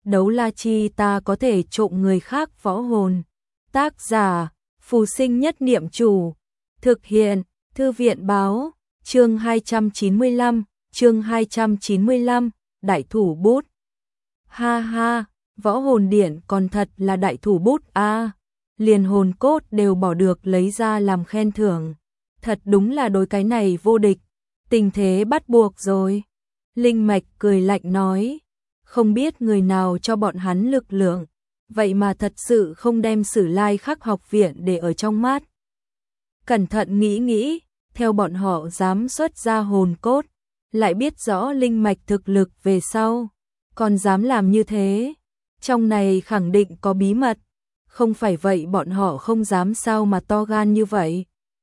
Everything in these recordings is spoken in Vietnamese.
đấu la chi ta có thể trộm người khác võ hồn. Tác giả, Phù Sinh Nhất Niệm Chủ. Thực hiện, Thư viện báo, chương 295, đại thủ bút. Ha ha, võ hồn điện còn thật là đại thủ bút a, liền hồn cốt đều bỏ được lấy ra làm khen thưởng. Thật đúng là đối cái này vô địch, tình thế bắt buộc rồi. Linh Mạch cười lạnh nói, không biết người nào cho bọn hắn lực lượng, vậy mà thật sự không đem Sử Lai Khắc học viện để ở trong mắt. Cẩn thận nghĩ, theo bọn họ dám xuất ra hồn cốt, lại biết rõ Linh Mạch thực lực về sau, còn dám làm như thế, trong này khẳng định có bí mật, không phải vậy bọn họ không dám sao mà to gan như vậy.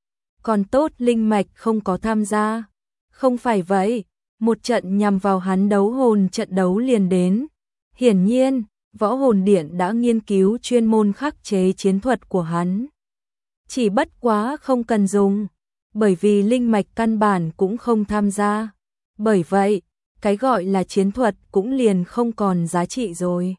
Còn tốt Linh Mạch không có tham gia, không phải vậy, một trận nhằm vào hắn đấu hồn trận đấu liền đến. Hiển nhiên, võ hồn điện đã nghiên cứu chuyên môn khắc chế chiến thuật của hắn. Chỉ bất quá không cần dùng, bởi vì Linh Mạch căn bản cũng không tham gia. Bởi vậy, cái gọi là chiến thuật cũng liền không còn giá trị rồi.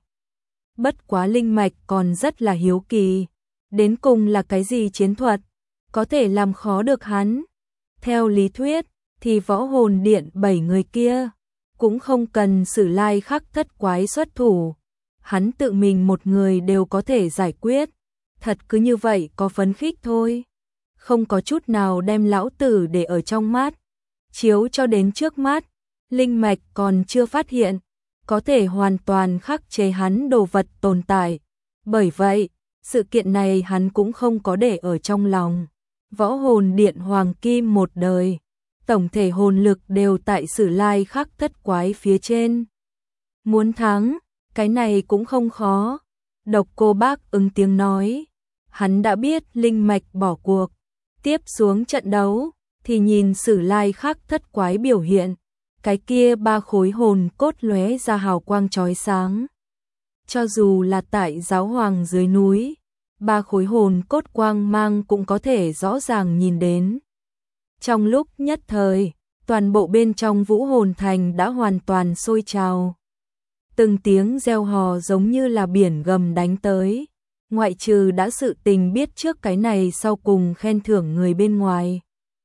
Bất quá Linh Mạch còn rất là hiếu kỳ, đến cùng là cái gì chiến thuật, có thể làm khó được hắn. Theo lý thuyết, thì võ hồn điện 7 người kia, cũng không cần Sử Lai Khắc thất quái xuất thủ. Hắn tự mình một người đều có thể giải quyết, thật cứ như vậy có phấn khích thôi. Không có chút nào đem lão tử để ở trong mắt, chiếu cho đến trước mắt, Linh Mạch còn chưa phát hiện, có thể hoàn toàn khắc chế hắn đồ vật tồn tại. Bởi vậy, sự kiện này hắn cũng không có để ở trong lòng. Võ hồn điện hoàng kim một đời, tổng thể hồn lực đều tại Sử Lai Khắc thất quái phía trên. Muốn thắng, cái này cũng không khó. Độc Cô Bác ứng tiếng nói, hắn đã biết Linh Mạch bỏ cuộc. Tiếp xuống trận đấu, thì nhìn Sử Lai Khắc thất quái biểu hiện, cái kia 3 khối hồn cốt lóe ra hào quang chói sáng. Cho dù là tại giáo hoàng dưới núi, 3 khối hồn cốt quang mang cũng có thể rõ ràng nhìn đến. Trong lúc nhất thời, toàn bộ bên trong Vũ Hồn Thành đã hoàn toàn sôi trào. Từng tiếng reo hò giống như là biển gầm đánh tới, ngoại trừ đã sự tình biết trước cái này sau cùng khen thưởng người bên ngoài.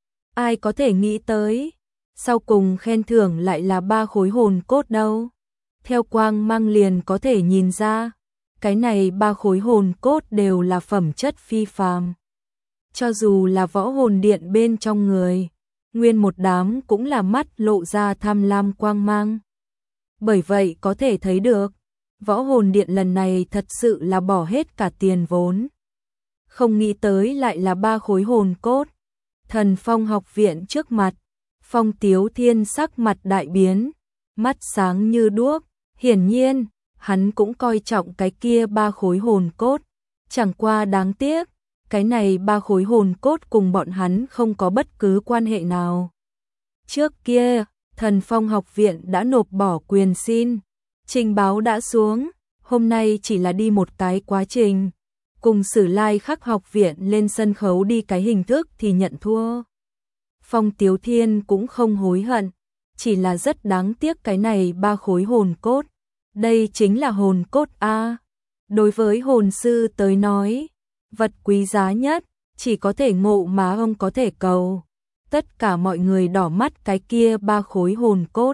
Ai có thể nghĩ tới, sau cùng khen thưởng lại là 3 khối hồn cốt đâu. Theo quang mang liền có thể nhìn ra, cái này 3 khối hồn cốt đều là phẩm chất phi phàm. Cho dù là võ hồn điện bên trong người, nguyên một đám cũng là mắt lộ ra tham lam quang mang. Bởi vậy có thể thấy được, võ hồn điện lần này thật sự là bỏ hết cả tiền vốn. Không nghĩ tới lại là 3 khối hồn cốt. Thần Phong học viện trước mặt, Phong Tiếu Thiên sắc mặt đại biến, mắt sáng như đuốc, hiển nhiên, hắn cũng coi trọng cái kia 3 khối hồn cốt, chẳng qua đáng tiếc, cái này 3 khối hồn cốt cùng bọn hắn không có bất cứ quan hệ nào. Trước kia, Thần Phong học viện đã nộp bỏ quyền xin, trình báo đã xuống, hôm nay chỉ là đi một cái quá trình, cùng Sử Lai Khắc học viện lên sân khấu đi cái hình thức thì nhận thua. Phong Tiếu Thiên cũng không hối hận, chỉ là rất đáng tiếc cái này 3 khối hồn cốt. Đây chính là hồn cốt A. Đối với hồn sư tới nói, vật quý giá nhất, chỉ có thể ngộ mà không có thể cầu. Tất cả mọi người đỏ mắt cái kia 3 khối hồn cốt.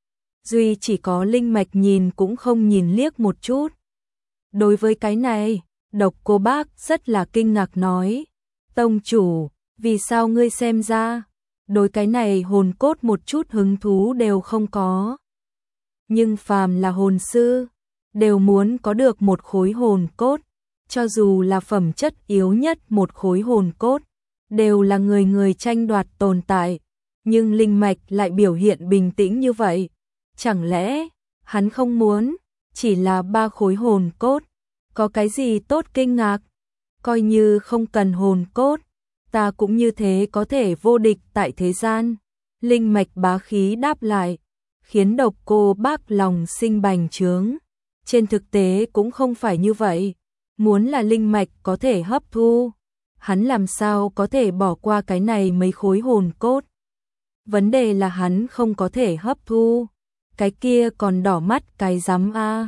Duy chỉ có Linh Mạch nhìn cũng không nhìn liếc một chút. Đối với cái này, Độc Cô Bác rất là kinh ngạc nói, tông chủ, vì sao ngươi xem ra, đối cái này hồn cốt một chút hứng thú đều không có. Nhưng phàm là hồn sư, đều muốn có được một khối hồn cốt, cho dù là phẩm chất yếu nhất một khối hồn cốt, đều là người người tranh đoạt tồn tại, nhưng Linh Mạch lại biểu hiện bình tĩnh như vậy. Chẳng lẽ, hắn không muốn, chỉ là 3 khối hồn cốt, có cái gì tốt kinh ngạc, coi như không cần hồn cốt, ta cũng như thế có thể vô địch tại thế gian. Linh Mạch bá khí đáp lại, khiến Độc Cô Bác lòng sinh bành trướng. Trên thực tế cũng không phải như vậy, muốn là Linh Mạch có thể hấp thu, hắn làm sao có thể bỏ qua cái này mấy khối hồn cốt. Vấn đề là hắn không có thể hấp thu, cái kia còn đỏ mắt cái rắm a.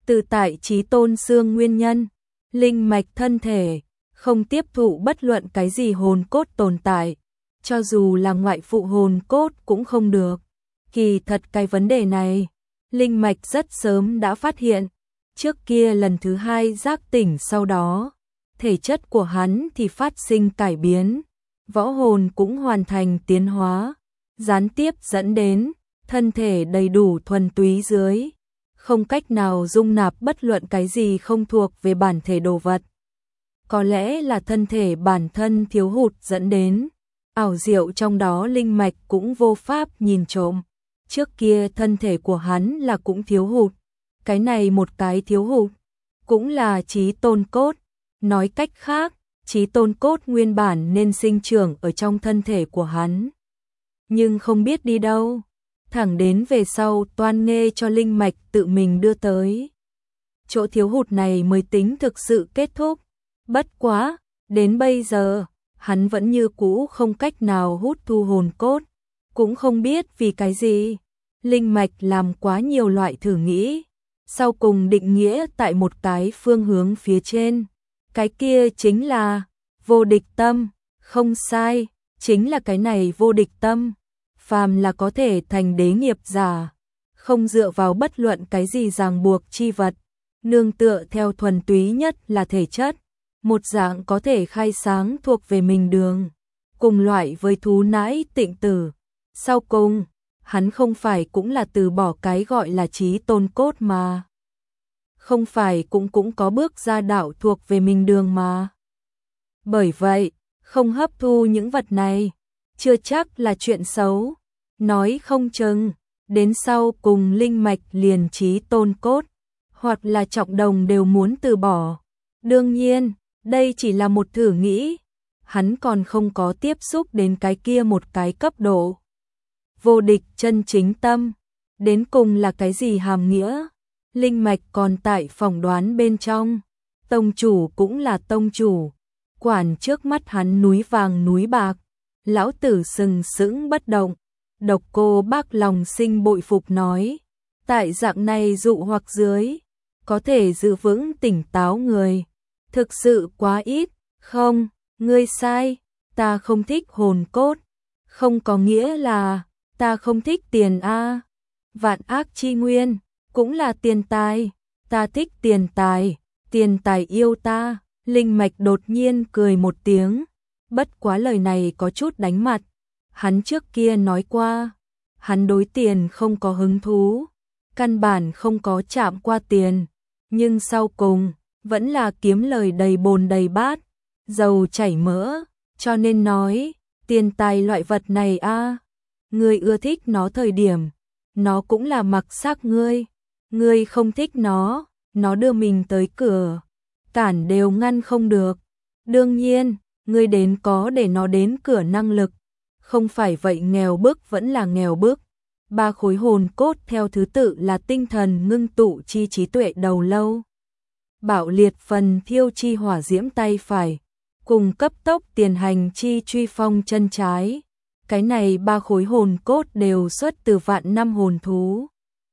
Từ tại chí tôn xương nguyên nhân, linh mạch thân thể không tiếp thụ bất luận cái gì hồn cốt tồn tại, cho dù là ngoại phụ hồn cốt cũng không được. Kỳ thật cái vấn đề này, linh mạch rất sớm đã phát hiện, trước kia lần thứ 2 giác tỉnh sau đó, thể chất của hắn thì phát sinh cải biến, võ hồn cũng hoàn thành tiến hóa, gián tiếp dẫn đến thân thể đầy đủ thuần túy dưới, không cách nào dung nạp bất luận cái gì không thuộc về bản thể đồ vật. Có lẽ là thân thể bản thân thiếu hụt dẫn đến, ảo diệu trong đó linh mạch cũng vô pháp nhìn trộm. Trước kia thân thể của hắn là cũng thiếu hụt, cái này một cái thiếu hụt, cũng là chí tôn cốt. Nói cách khác, chí tôn cốt nguyên bản nên sinh trưởng ở trong thân thể của hắn. Nhưng không biết đi đâu, thẳng đến về sau toan nghê cho linh mạch tự mình đưa tới. Chỗ thiếu hụt này mới tính thực sự kết thúc. Bất quá, đến bây giờ, hắn vẫn như cũ không cách nào hút thu hồn cốt, cũng không biết vì cái gì. Linh mạch làm quá nhiều loại thử nghĩ, sau cùng định nghĩa tại một cái phương hướng phía trên. Cái kia chính là vô địch tâm, không sai, chính là cái này vô địch tâm. Phàm là có thể thành đế nghiệp giả, không dựa vào bất luận cái gì ràng buộc chi vật, nương tựa theo thuần túy nhất là thể chất, một dạng có thể khai sáng thuộc về mình đường, cùng loại với thú nãi tịnh tử. Sau cùng, hắn không phải cũng là từ bỏ cái gọi là chí tôn cốt mà. Không phải cũng có bước ra đạo thuộc về mình đường mà. Bởi vậy, không hấp thu những vật này, chưa chắc là chuyện xấu. Nói không chừng, đến sau cùng linh mạch liền chí tôn cốt, hoặc là trọng đồng đều muốn từ bỏ. Đương nhiên, đây chỉ là một thử nghĩ, hắn còn không có tiếp xúc đến cái kia một cái cấp độ. Vô địch chân chính tâm, đến cùng là cái gì hàm nghĩa? Linh mạch còn tại phỏng đoán bên trong, tông chủ cũng là tông chủ, quản trước mắt hắn núi vàng núi bạc, lão tử sừng sững bất động. Độc Cô Bác lòng sinh bội phục nói, tại dạng này dụ hoặc dưới, có thể giữ vững tỉnh táo người, thực sự quá ít. Không, ngươi sai, ta không thích hồn cốt, không có nghĩa là ta không thích tiền a. Vạn ác chi nguyên cũng là tiền tài, ta thích tiền tài yêu ta. Linh mạch đột nhiên cười một tiếng, bất quá lời này có chút đánh mặt. Hắn trước kia nói qua, hắn đối tiền không có hứng thú, căn bản không có chạm qua tiền, nhưng sau cùng vẫn là kiếm lời đầy bồn đầy bát, dầu chảy mỡ, cho nên nói, tiền tài loại vật này a, ngươi ưa thích nó thời điểm, nó cũng là mặc xác ngươi không thích nó đưa mình tới cửa, cản đều ngăn không được. Đương nhiên, ngươi đến có để nó đến cửa năng lực, không phải vậy nghèo bức vẫn là nghèo bức. 3 khối hồn cốt theo thứ tự là tinh thần ngưng tụ chi trí tuệ đầu lâu, bạo liệt phần thiêu chi hỏa diễm tay phải, cùng cấp tốc tiền hành chi truy phong chân trái. Cái này 3 khối hồn cốt đều xuất từ vạn năm hồn thú,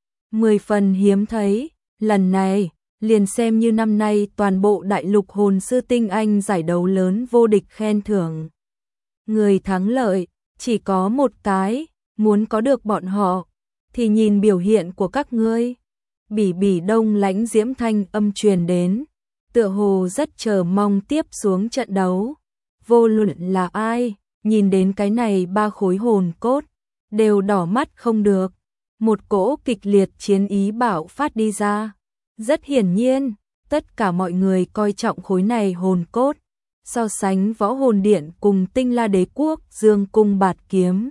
10 phần hiếm thấy. Lần này, liền xem như năm nay toàn bộ đại lục hồn sư tinh anh giải đấu lớn vô địch khen thưởng. Người thắng lợi chỉ có một cái, muốn có được bọn họ, thì nhìn biểu hiện của các ngươi. Bỉ bỉ đông lãnh diễm thanh âm truyền đến, tựa hồ rất chờ mong tiếp xuống trận đấu. Vô luận là ai, nhìn đến cái này 3 khối hồn cốt, đều đỏ mắt không được. Một cỗ kịch liệt chiến ý bạo phát đi ra. Rất hiển nhiên, tất cả mọi người coi trọng khối này hồn cốt, so sánh võ hồn điện cùng Tinh La Đế Quốc Dương Cung Bạt Kiếm.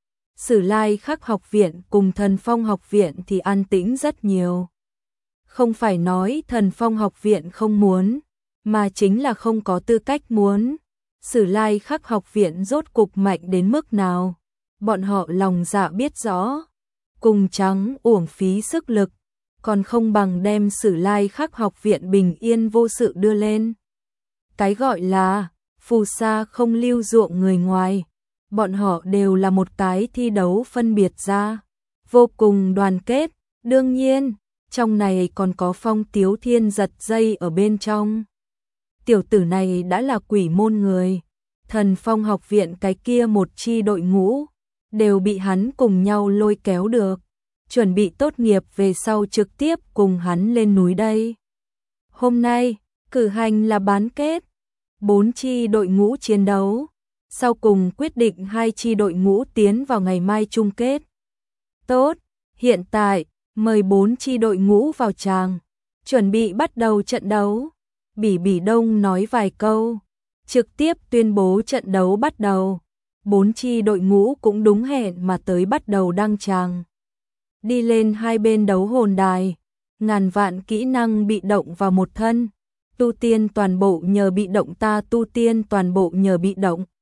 Sử Lai Khắc học viện cùng Thần Phong học viện thì an tĩnh rất nhiều. Không phải nói Thần Phong học viện không muốn, mà chính là không có tư cách muốn. Sử Lai Khắc học viện rốt cục mạnh đến mức nào, bọn họ lòng dạ biết rõ, cùng trắng uổng phí sức lực, còn không bằng đem Sử Lai Khắc học viện bình yên vô sự đưa lên. Cái gọi là phù sa không lưu ruộng người ngoài, bọn họ đều là một cái thi đấu phân biệt ra, vô cùng đoàn kết. Đương nhiên, trong này còn có Phong Tiếu Thiên giật dây ở bên trong. Tiểu tử này đã là quỷ môn người, Thần Phong học viện cái kia một chi đội ngũ, đều bị hắn cùng nhau lôi kéo được, chuẩn bị tốt nghiệp về sau trực tiếp cùng hắn lên núi đây. Hôm nay, cử hành là bán kết, 4 chi đội ngũ chiến đấu, sau cùng quyết định 2 chi đội ngũ tiến vào ngày mai chung kết. Tốt, hiện tại, mời 4 chi đội ngũ vào tràng, chuẩn bị bắt đầu trận đấu. Bỉ Bỉ Đông nói vài câu, trực tiếp tuyên bố trận đấu bắt đầu. 4 chi đội ngũ cũng đúng hẹn mà tới bắt đầu đăng tràng. Đi lên hai bên đấu hồn đài, ngàn vạn kỹ năng bị động vào một thân. Tu tiên toàn bộ nhờ bị động, ta tu tiên toàn bộ nhờ bị động.